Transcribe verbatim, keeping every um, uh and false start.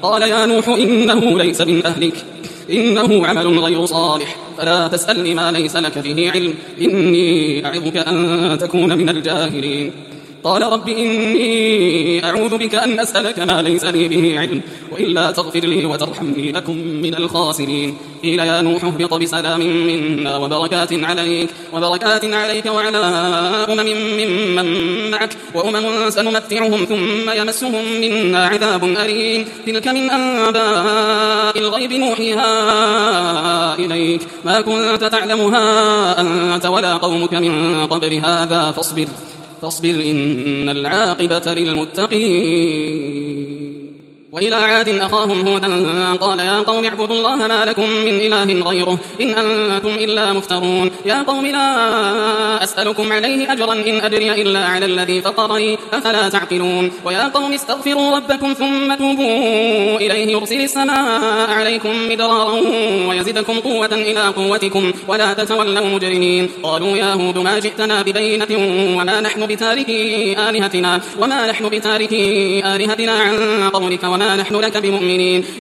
قال يا نوح إنه ليس من أهلك إنه عمل غير صالح فلا تسألني ما ليس لك به علم إني أعظك أن تكون من الجاهلين قال رب إني أعوذ بك أن أسألك ما ليس لي به علم وإلا تغفر لي وترحمني لكم من الخاسرين قيل يا نوح اهبط بسلام منا وبركات عليك وبركات عليك وعلى أمم ممن معك وأمم سنمتعهم ثم يمسهم منا عذاب أليم تلك من أنباء الغيب نوحيها إليك ما كنت تعلمها أنت ولا قومك من قبل هذا فاصبر فاصبر إن العاقبة للمتقين وإلى عاد أخاهم هودا قال يا قوم اعبدوا الله ما لكم من إله غيره إن أنتم إلا مفترون يا قوم لا أسألكم عليه أجرا إن أجري إلا على الذي فطرني أفلا تعقلون ويا قوم استغفروا ربكم ثم توبوا إليه يرسل السماء عليكم مدرارا ويزدكم قوة إلى قوتكم ولا تتولوا مجرمين قالوا يا هود ما جئتنا ببينة وما نحن بتاركي آلهتنا وما نحن بتاركي آلهتنا عن قولك وما نحن لك بمؤمنين